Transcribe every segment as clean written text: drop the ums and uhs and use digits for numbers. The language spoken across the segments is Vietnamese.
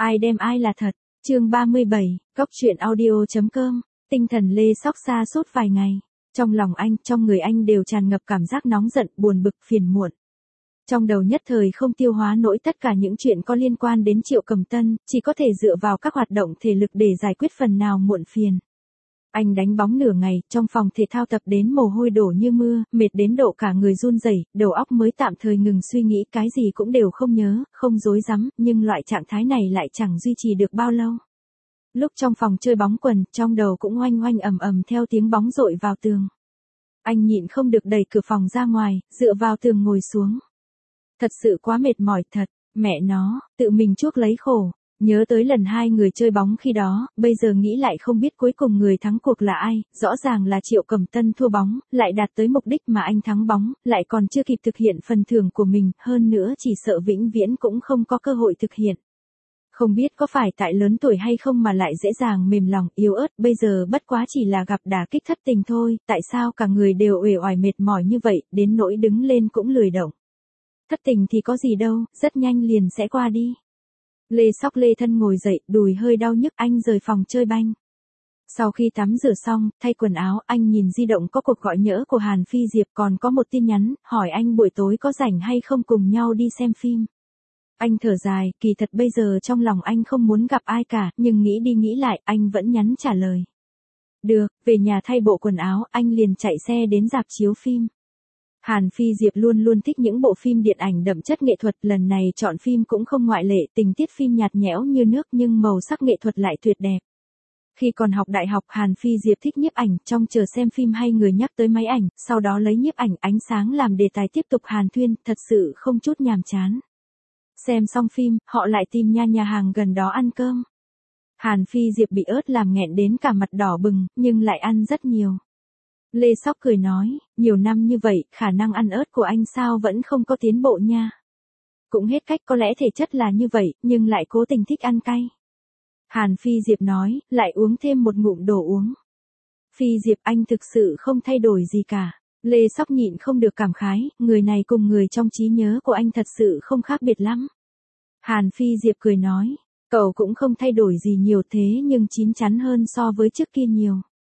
Ai đem ai là thật. Chương 37, Cóc truyện audio.com. Tinh thần Lê Sóc sa sút vài ngày. Trong lòng anh, trong người anh đều tràn ngập cảm giác nóng giận, buồn bực, phiền muộn. Trong đầu nhất thời không tiêu hóa nổi tất cả những chuyện có liên quan đến Triệu Cầm Tân, chỉ có thể dựa vào các hoạt động thể lực để giải quyết phần nào muộn phiền. Anh đánh bóng nửa ngày, trong phòng thể thao tập đến mồ hôi đổ như mưa, mệt đến độ cả người run rẩy, đầu óc mới tạm thời ngừng suy nghĩ, cái gì cũng đều không nhớ, không rối rắm, nhưng loại trạng thái này lại chẳng duy trì được bao lâu. Lúc trong phòng chơi bóng quần, trong đầu cũng oanh oanh ầm ầm theo tiếng bóng dội vào tường. Anh nhịn không được đẩy cửa phòng ra ngoài, dựa vào tường ngồi xuống. Thật sự quá mệt mỏi thật, mẹ nó, tự mình chuốc lấy khổ. Nhớ tới lần hai người chơi bóng khi đó, bây giờ nghĩ lại không biết cuối cùng người thắng cuộc là ai, rõ ràng là Triệu Cầm Tân thua bóng, lại đạt tới mục đích mà anh thắng bóng, lại còn chưa kịp thực hiện phần thưởng của mình, hơn nữa chỉ sợ vĩnh viễn cũng không có cơ hội thực hiện. Không biết có phải tại lớn tuổi hay không mà lại dễ dàng mềm lòng, yếu ớt, bây giờ bất quá chỉ là gặp đả kích thất tình thôi, tại sao cả người đều uể oải mệt mỏi như vậy, đến nỗi đứng lên cũng lười động. Thất tình thì có gì đâu, rất nhanh liền sẽ qua đi. Lê Sóc lê thân ngồi dậy, đùi hơi đau nhức, anh rời phòng chơi banh. Sau khi tắm rửa xong, thay quần áo, anh nhìn di động có cuộc gọi nhỡ của Hàn Phi Diệp, còn có một tin nhắn, hỏi anh buổi tối có rảnh hay không cùng nhau đi xem phim. Anh thở dài, kỳ thật bây giờ trong lòng anh không muốn gặp ai cả, nhưng nghĩ đi nghĩ lại, anh vẫn nhắn trả lời. Được, về nhà thay bộ quần áo, anh liền chạy xe đến rạp chiếu phim. Hàn Phi Diệp luôn luôn thích những bộ phim điện ảnh đậm chất nghệ thuật, lần này chọn phim cũng không ngoại lệ, tình tiết phim nhạt nhẽo như nước nhưng màu sắc nghệ thuật lại tuyệt đẹp. Khi còn học đại học, Hàn Phi Diệp thích nhiếp ảnh, trong chờ xem phim hay người nhắc tới máy ảnh, sau đó lấy nhiếp ảnh ánh sáng làm đề tài tiếp tục hàn thuyên, thật sự không chút nhàm chán. Xem xong phim, họ lại tìm nhà hàng gần đó ăn cơm. Hàn Phi Diệp bị ớt làm nghẹn đến cả mặt đỏ bừng, nhưng lại ăn rất nhiều. Lê Sóc cười nói, nhiều năm như vậy, khả năng ăn ớt của anh sao vẫn không có tiến bộ nha. Cũng hết cách, có lẽ thể chất là như vậy, nhưng lại cố tình thích ăn cay. Hàn Phi Diệp nói, lại uống thêm một ngụm đồ uống. Phi Diệp, anh thực sự không thay đổi gì cả. Lê Sóc nhịn không được cảm khái, người này cùng người trong trí nhớ của anh thật sự không khác biệt lắm. Hàn Phi Diệp cười nói, cậu cũng không thay đổi gì nhiều thế nhưng chín chắn hơn so với trước kia nhiều.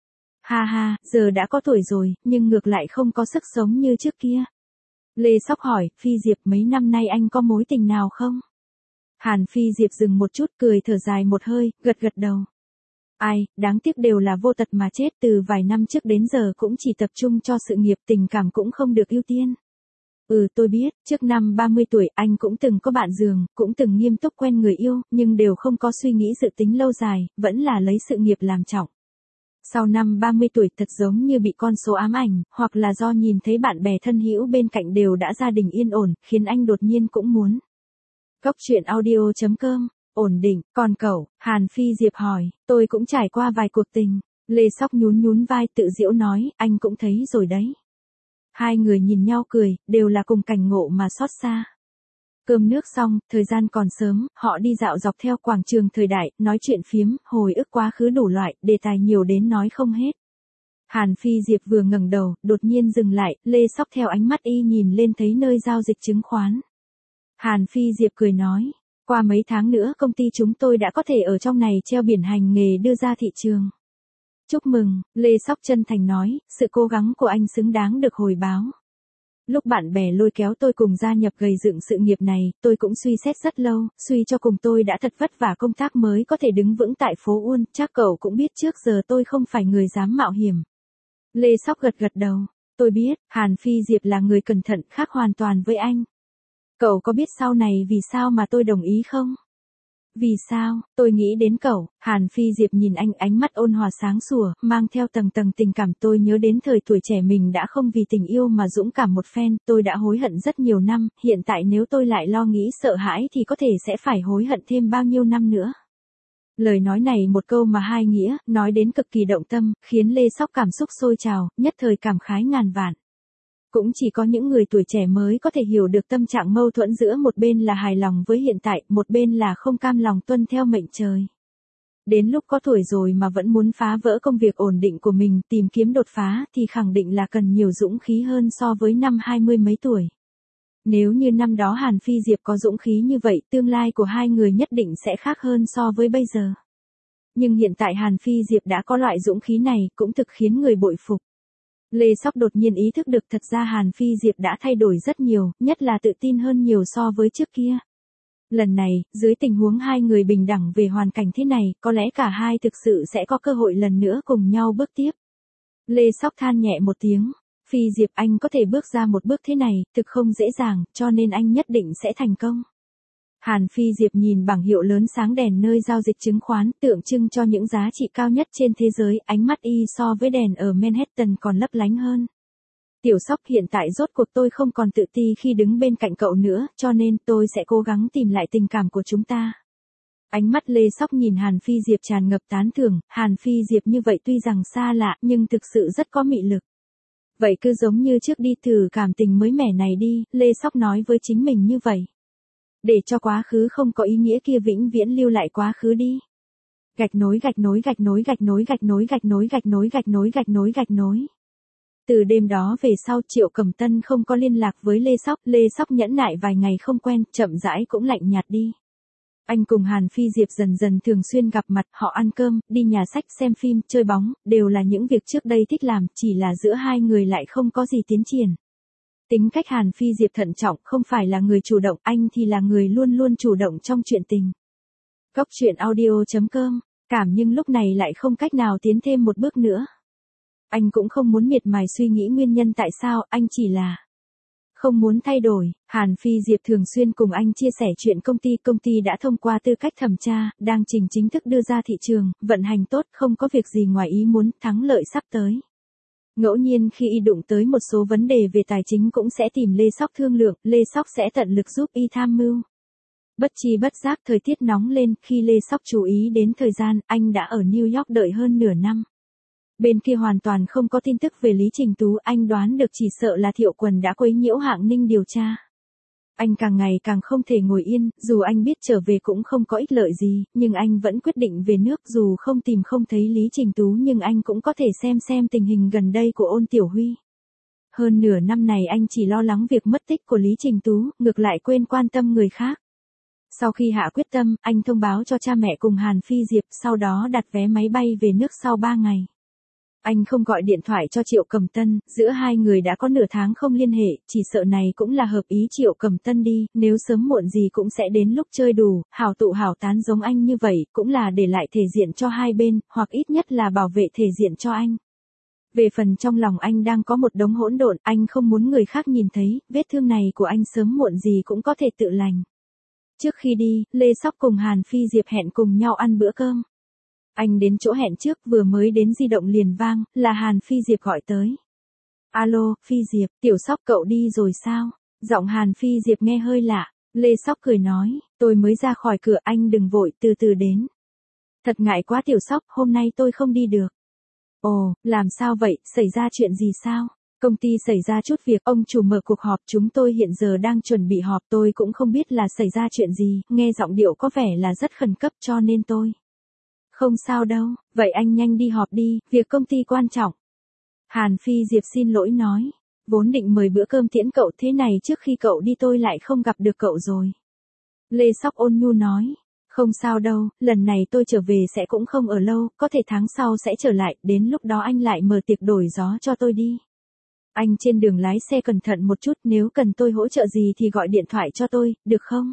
Ha ha, giờ đã có tuổi rồi, nhưng ngược lại không có sức sống như trước kia. Lê Sóc hỏi, Phi Diệp mấy năm nay anh có mối tình nào không? Hàn Phi Diệp dừng một chút, cười thở dài một hơi, gật gật đầu. Ai, đáng tiếc đều là vô tật mà chết, từ vài năm trước đến giờ cũng chỉ tập trung cho sự nghiệp, tình cảm cũng không được ưu tiên. Tôi biết, trước năm 30 tuổi anh cũng từng có bạn giường, cũng từng nghiêm túc quen người yêu, nhưng đều không có suy nghĩ dự tính lâu dài, vẫn là lấy sự nghiệp làm trọng. Sau năm 30 tuổi thật giống như bị con số ám ảnh, hoặc là do nhìn thấy bạn bè thân hữu bên cạnh đều đã gia đình yên ổn, khiến anh đột nhiên cũng muốn. Cóc truyện audio.com, ổn định, còn cậu, Hàn Phi Diệp hỏi, tôi cũng trải qua vài cuộc tình. Lê Sóc nhún vai tự giễu nói, anh cũng thấy rồi đấy. Hai người nhìn nhau cười, đều là cùng cảnh ngộ mà xót xa. Cơm nước xong, thời gian còn sớm, họ đi dạo dọc theo quảng trường thời đại, nói chuyện phiếm, hồi ức quá khứ đủ loại, đề tài nhiều đến nói không hết. Hàn Phi Diệp vừa ngẩng đầu, đột nhiên dừng lại, Lê Sóc theo ánh mắt y nhìn lên thấy nơi giao dịch chứng khoán. Hàn Phi Diệp cười nói, qua mấy tháng nữa công ty chúng tôi đã có thể ở trong này treo biển hành nghề đưa ra thị trường. Chúc mừng, Lê Sóc chân thành nói, sự cố gắng của anh xứng đáng được hồi báo. Lúc bạn bè lôi kéo tôi cùng gia nhập gầy dựng sự nghiệp này, tôi cũng suy xét rất lâu, suy cho cùng tôi đã thật vất vả công tác mới có thể đứng vững tại phố Uôn, chắc cậu cũng biết trước giờ tôi không phải người dám mạo hiểm. Lê Sóc gật gật đầu, tôi biết, Hàn Phi Diệp là người cẩn thận khác hoàn toàn với anh. Cậu có biết sau này vì sao mà tôi đồng ý không? Vì sao, tôi nghĩ đến cậu. Hàn Phi Diệp nhìn anh, ánh mắt ôn hòa sáng sủa, mang theo tầng tầng tình cảm. Tôi nhớ đến thời tuổi trẻ mình đã không vì tình yêu mà dũng cảm một phen, tôi đã hối hận rất nhiều năm, hiện tại nếu tôi lại lo nghĩ sợ hãi thì có thể sẽ phải hối hận thêm bao nhiêu năm nữa. Lời nói này một câu mà hai nghĩa, nói đến cực kỳ động tâm, khiến Lê Sóc cảm xúc sôi trào, nhất thời cảm khái ngàn vạn. Cũng chỉ có những người tuổi trẻ mới có thể hiểu được tâm trạng mâu thuẫn giữa một bên là hài lòng với hiện tại, một bên là không cam lòng tuân theo mệnh trời. Đến lúc có tuổi rồi mà vẫn muốn phá vỡ công việc ổn định của mình, tìm kiếm đột phá thì khẳng định là cần nhiều dũng khí hơn so với năm 20 mấy tuổi. Nếu như năm đó Hàn Phi Diệp có dũng khí như vậy, tương lai của hai người nhất định sẽ khác hơn so với bây giờ. Nhưng hiện tại Hàn Phi Diệp đã có loại dũng khí này, cũng thực khiến người bội phục. Lê Sóc đột nhiên ý thức được thật ra Hàn Phi Diệp đã thay đổi rất nhiều, nhất là tự tin hơn nhiều so với trước kia. Lần này, dưới tình huống hai người bình đẳng về hoàn cảnh thế này, có lẽ cả hai thực sự sẽ có cơ hội lần nữa cùng nhau bước tiếp. Lê Sóc than nhẹ một tiếng. Phi Diệp, anh có thể bước ra một bước thế này, thực không dễ dàng, cho nên anh nhất định sẽ thành công. Hàn Phi Diệp nhìn bảng hiệu lớn sáng đèn nơi giao dịch chứng khoán, tượng trưng cho những giá trị cao nhất trên thế giới, ánh mắt y so với đèn ở Manhattan còn lấp lánh hơn. Tiểu Sóc, hiện tại rốt cuộc tôi không còn tự ti khi đứng bên cạnh cậu nữa, cho nên tôi sẽ cố gắng tìm lại tình cảm của chúng ta. Ánh mắt Lê Sóc nhìn Hàn Phi Diệp tràn ngập tán thưởng, Hàn Phi Diệp như vậy tuy rằng xa lạ nhưng thực sự rất có mị lực. Vậy cứ giống như trước đi thử cảm tình mới mẻ này đi, Lê Sóc nói với chính mình như vậy. Để cho quá khứ không có ý nghĩa kia vĩnh viễn lưu lại quá khứ đi. Gạch nối gạch nối gạch nối gạch nối gạch nối gạch nối gạch nối gạch nối gạch nối gạch nối. Từ đêm đó về sau Triệu Cẩm Tân không có liên lạc với Lê Sóc nhẫn nại vài ngày không quen, chậm rãi cũng lạnh nhạt đi. Anh cùng Hàn Phi Diệp dần dần thường xuyên gặp mặt, họ ăn cơm, đi nhà sách, xem phim, chơi bóng, đều là những việc trước đây thích làm, chỉ là giữa hai người lại không có gì tiến triển. Tính cách Hàn Phi Diệp thận trọng, không phải là người chủ động, anh thì là người luôn luôn chủ động trong chuyện tình. Góc truyện audio.com, cảm nhưng lúc này lại không cách nào tiến thêm một bước nữa. Anh cũng không muốn miệt mài suy nghĩ nguyên nhân tại sao, anh chỉ là không muốn thay đổi. Hàn Phi Diệp thường xuyên cùng anh chia sẻ chuyện công ty đã thông qua tư cách thẩm tra, đang trình chính thức đưa ra thị trường, vận hành tốt, không có việc gì ngoài ý muốn, thắng lợi sắp tới. Ngẫu nhiên khi y đụng tới một số vấn đề về tài chính cũng sẽ tìm Lê Sóc thương lượng, Lê Sóc sẽ tận lực giúp y tham mưu. Bất chi bất giác thời tiết nóng lên, khi Lê Sóc chú ý đến thời gian, anh đã ở New York đợi hơn nửa năm. Bên kia hoàn toàn không có tin tức về Lý Trình Tú, anh đoán được chỉ sợ là Thiệu Quần đã quấy nhiễu Hạng Ninh điều tra. Anh càng ngày càng không thể ngồi yên, dù anh biết trở về cũng không có ích lợi gì, nhưng anh vẫn quyết định về nước, dù không tìm không thấy Lý Trình Tú nhưng anh cũng có thể xem tình hình gần đây của Ôn Tiểu Huy. Hơn nửa năm này anh chỉ lo lắng việc mất tích của Lý Trình Tú, ngược lại quên quan tâm người khác. Sau khi hạ quyết tâm, anh thông báo cho cha mẹ cùng Hàn Phi Diệp, sau đó đặt vé máy bay về nước sau 3 ngày. Anh không gọi điện thoại cho Triệu Cẩm Tân, giữa hai người đã có nửa tháng không liên hệ, chỉ sợ này cũng là hợp ý Triệu Cẩm Tân đi, nếu sớm muộn gì cũng sẽ đến lúc chơi đủ, hảo tụ hảo tán giống anh như vậy, cũng là để lại thể diện cho hai bên, hoặc ít nhất là bảo vệ thể diện cho anh. Về phần trong lòng anh đang có một đống hỗn độn, anh không muốn người khác nhìn thấy, vết thương này của anh sớm muộn gì cũng có thể tự lành. Trước khi đi, Lê Sóc cùng Hàn Phi Diệp hẹn cùng nhau ăn bữa cơm. Anh đến chỗ hẹn trước, vừa mới đến di động liền vang, là Hàn Phi Diệp gọi tới. Alo, Phi Diệp, Tiểu Sóc cậu đi rồi sao? Giọng Hàn Phi Diệp nghe hơi lạ. Lê Sóc cười nói, tôi mới ra khỏi cửa, anh đừng vội, từ từ đến. Thật ngại quá Tiểu Sóc, hôm nay tôi không đi được. Ồ, làm sao vậy, xảy ra chuyện gì sao? Công ty xảy ra chút việc, ông chủ mở cuộc họp, chúng tôi hiện giờ đang chuẩn bị họp, tôi cũng không biết là xảy ra chuyện gì, nghe giọng điệu có vẻ là rất khẩn cấp cho nên tôi. Không sao đâu, vậy anh nhanh đi họp đi, việc công ty quan trọng. Hàn Phi Diệp xin lỗi nói, vốn định mời bữa cơm tiễn cậu, thế này trước khi cậu đi tôi lại không gặp được cậu rồi. Lê Sóc ôn nhu nói, không sao đâu, lần này tôi trở về sẽ cũng không ở lâu, có thể tháng sau sẽ trở lại, đến lúc đó anh lại mở tiệc đổi gió cho tôi đi. Anh trên đường lái xe cẩn thận một chút, nếu cần tôi hỗ trợ gì thì gọi điện thoại cho tôi, được không?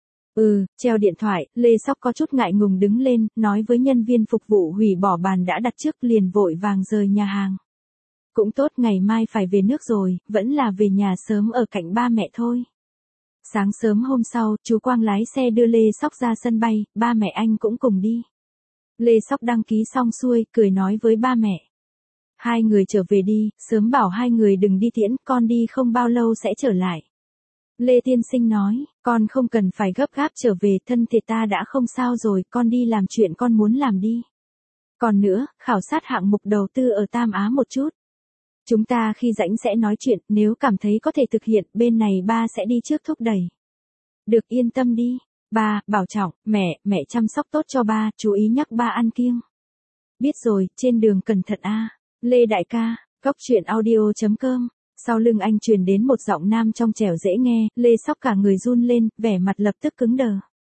Treo điện thoại, Lê Sóc có chút ngại ngùng đứng lên, nói với nhân viên phục vụ hủy bỏ bàn đã đặt trước, liền vội vàng rời nhà hàng. Cũng tốt, ngày mai phải về nước rồi, vẫn là về nhà sớm ở cạnh ba mẹ thôi. Sáng sớm hôm sau, chú Quang lái xe đưa Lê Sóc ra sân bay, ba mẹ anh cũng cùng đi. Lê Sóc đăng ký xong xuôi, cười nói với ba mẹ. Hai người trở về đi, sớm bảo hai người đừng đi tiễn, con đi không bao lâu sẽ trở lại. Lê Tiên Sinh nói, con không cần phải gấp gáp trở về, thân thể ta đã không sao rồi, con đi làm chuyện con muốn làm đi. Còn nữa, khảo sát hạng mục đầu tư ở Tam Á một chút. Chúng ta khi rảnh sẽ nói chuyện, nếu cảm thấy có thể thực hiện, bên này ba sẽ đi trước thúc đẩy. Được, yên tâm đi. Ba, bảo trọng, mẹ chăm sóc tốt cho ba, chú ý nhắc ba ăn kiêng. Biết rồi, trên đường cẩn thận a. Lê đại ca, góc truyện audio.com Sau lưng anh truyền đến một giọng nam trong trẻo dễ nghe, Lê Sóc cả người run lên, vẻ mặt lập tức cứng đờ.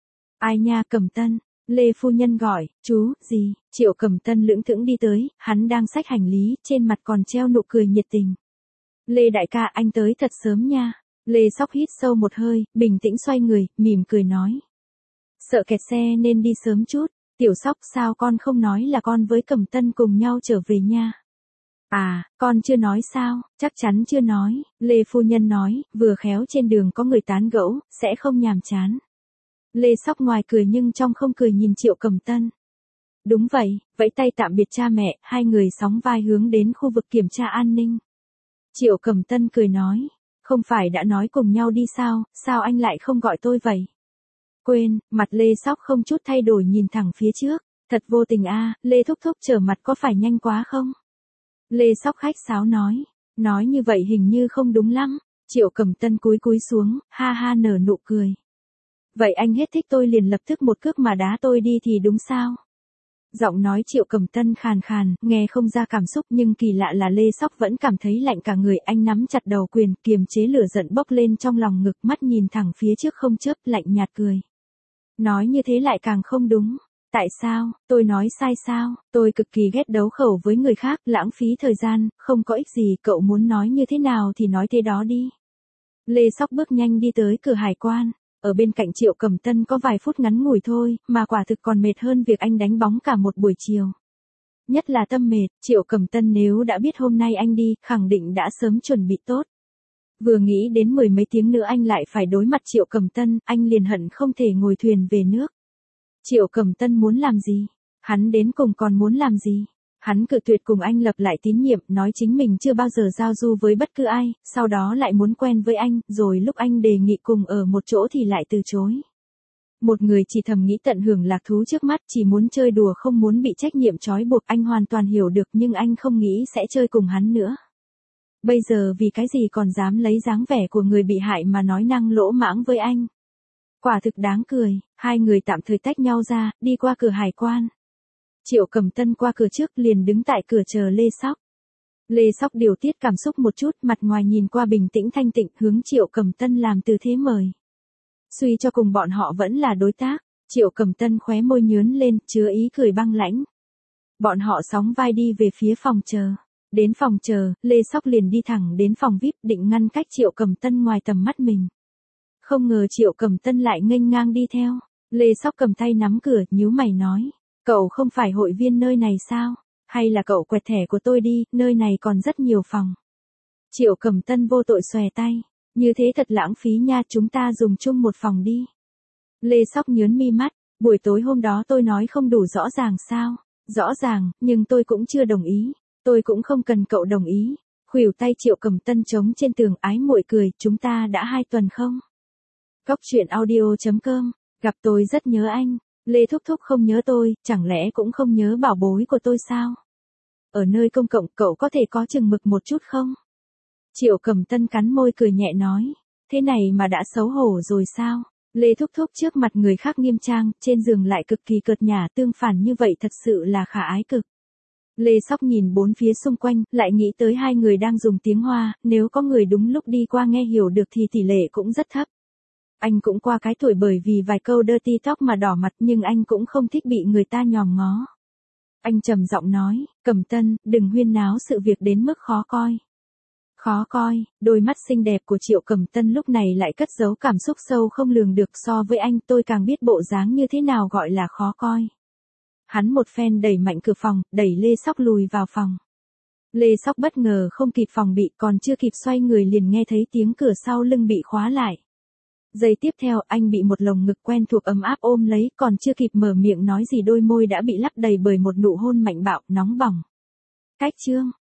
Ai nha, Cẩm Tân, Lê phu nhân gọi, chú, gì, Triệu Cẩm Tân lững thững đi tới, hắn đang xách hành lý, trên mặt còn treo nụ cười nhiệt tình. Lê đại ca, anh tới thật sớm nha. Lê Sóc hít sâu một hơi, bình tĩnh xoay người, mỉm cười nói. Sợ kẹt xe nên đi sớm chút, Tiểu Sóc sao con không nói là con với Cẩm Tân cùng nhau trở về nha. À, con chưa nói sao, chắc chắn chưa nói, Lê phu nhân nói, vừa khéo trên đường có người tán gẫu, sẽ không nhàm chán. Lê Sóc ngoài cười nhưng trong không cười nhìn Triệu Cẩm Tân. Đúng vậy, vẫy tay tạm biệt cha mẹ, hai người sóng vai hướng đến khu vực kiểm tra an ninh. Triệu Cẩm Tân cười nói, không phải đã nói cùng nhau đi sao anh lại không gọi tôi vậy? Quên, mặt Lê Sóc không chút thay đổi nhìn thẳng phía trước, thật vô tình a, Lê thúc thúc trở mặt có phải nhanh quá không? Lê Sóc khách sáo nói như vậy hình như không đúng lắm. Triệu Cẩm Tân cúi xuống, ha ha nở nụ cười. Vậy anh hết thích tôi liền lập tức một cước mà đá tôi đi thì đúng sao? Giọng nói Triệu Cẩm Tân khàn khàn, nghe không ra cảm xúc nhưng kỳ lạ là Lê Sóc vẫn cảm thấy lạnh cả người, anh nắm chặt đầu quyền, kiềm chế lửa giận bốc lên trong lòng ngực, mắt nhìn thẳng phía trước không chớp, lạnh nhạt cười. Nói như thế lại càng không đúng. Tại sao, tôi nói sai sao, tôi cực kỳ ghét đấu khẩu với người khác, lãng phí thời gian, không có ích gì, cậu muốn nói như thế nào thì nói thế đó đi. Lê Sóc bước nhanh đi tới cửa hải quan, ở bên cạnh Triệu Cẩm Tân có vài phút ngắn ngủi thôi, mà quả thực còn mệt hơn việc anh đánh bóng cả một buổi chiều. Nhất là tâm mệt, Triệu Cẩm Tân nếu đã biết hôm nay anh đi, khẳng định đã sớm chuẩn bị tốt. Vừa nghĩ đến mười mấy tiếng nữa anh lại phải đối mặt Triệu Cẩm Tân, anh liền hận không thể ngồi thuyền về nước. Triệu Cẩm Tân muốn làm gì? Hắn đến cùng còn muốn làm gì? Hắn cự tuyệt cùng anh lập lại tín nhiệm, nói chính mình chưa bao giờ giao du với bất cứ ai, sau đó lại muốn quen với anh, rồi lúc anh đề nghị cùng ở một chỗ thì lại từ chối. Một người chỉ thầm nghĩ tận hưởng lạc thú trước mắt, chỉ muốn chơi đùa không muốn bị trách nhiệm trói buộc, anh hoàn toàn hiểu được nhưng anh không nghĩ sẽ chơi cùng hắn nữa. Bây giờ vì cái gì còn dám lấy dáng vẻ của người bị hại mà nói năng lỗ mãng với anh. Quả thực đáng cười, hai người tạm thời tách nhau ra, đi qua cửa hải quan. Triệu Cẩm Tân qua cửa trước liền đứng tại cửa chờ Lê Sóc. Lê Sóc điều tiết cảm xúc một chút, mặt ngoài nhìn qua bình tĩnh thanh tịnh, hướng Triệu Cẩm Tân làm tư thế mời. Suy cho cùng bọn họ vẫn là đối tác, Triệu Cẩm Tân khóe môi nhướn lên, chứa ý cười băng lãnh. Bọn họ sóng vai đi về phía phòng chờ. Đến phòng chờ, Lê Sóc liền đi thẳng đến phòng VIP định ngăn cách Triệu Cẩm Tân ngoài tầm mắt mình. Không ngờ Triệu Cẩm Tân lại nghênh ngang đi theo. Lê Sóc cầm tay nắm cửa, nhíu mày nói. Cậu không phải hội viên nơi này sao? Hay là cậu quẹt thẻ của tôi đi, nơi này còn rất nhiều phòng. Triệu Cẩm Tân vô tội xòe tay. Như thế thật lãng phí nha, chúng ta dùng chung một phòng đi. Lê Sóc nhớn mi mắt. Buổi tối hôm đó tôi nói không đủ rõ ràng sao? Rõ ràng, nhưng tôi cũng chưa đồng ý. Tôi cũng không cần cậu đồng ý. Khuỷu tay Triệu Cẩm Tân trống trên tường ái muội cười, chúng ta đã 2 tuần không? Góc truyện audio.com, gặp tôi rất nhớ anh. Lê thúc thúc không nhớ tôi, chẳng lẽ cũng không nhớ bảo bối của tôi sao? Ở nơi công cộng cậu có thể có chừng mực một chút không? Triệu Cẩm Tân cắn môi cười nhẹ nói. Thế này mà đã xấu hổ rồi sao? Lê thúc thúc trước mặt người khác nghiêm trang, trên giường lại cực kỳ cợt nhả, tương phản như vậy thật sự là khả ái cực. Lê Sóc nhìn bốn phía xung quanh, lại nghĩ tới hai người đang dùng tiếng Hoa, nếu có người đúng lúc đi qua nghe hiểu được thì tỷ lệ cũng rất thấp. Anh cũng qua cái tuổi bởi vì vài câu dirty talk mà đỏ mặt nhưng anh cũng không thích bị người ta nhòm ngó. Anh trầm giọng nói, Cẩm Tân, đừng huyên náo sự việc đến mức khó coi. Khó coi, đôi mắt xinh đẹp của Triệu Cẩm Tân lúc này lại cất giấu cảm xúc sâu không lường được, so với anh tôi càng biết bộ dáng như thế nào gọi là khó coi. Hắn một phen đẩy mạnh cửa phòng, đẩy Lê Sóc lùi vào phòng. Lê Sóc bất ngờ không kịp phòng bị, còn chưa kịp xoay người liền nghe thấy tiếng cửa sau lưng bị khóa lại. Giây tiếp theo anh bị một lồng ngực quen thuộc ấm áp ôm lấy, còn chưa kịp mở miệng nói gì đôi môi đã bị lấp đầy bởi một nụ hôn mạnh bạo, nóng bỏng. Cách chương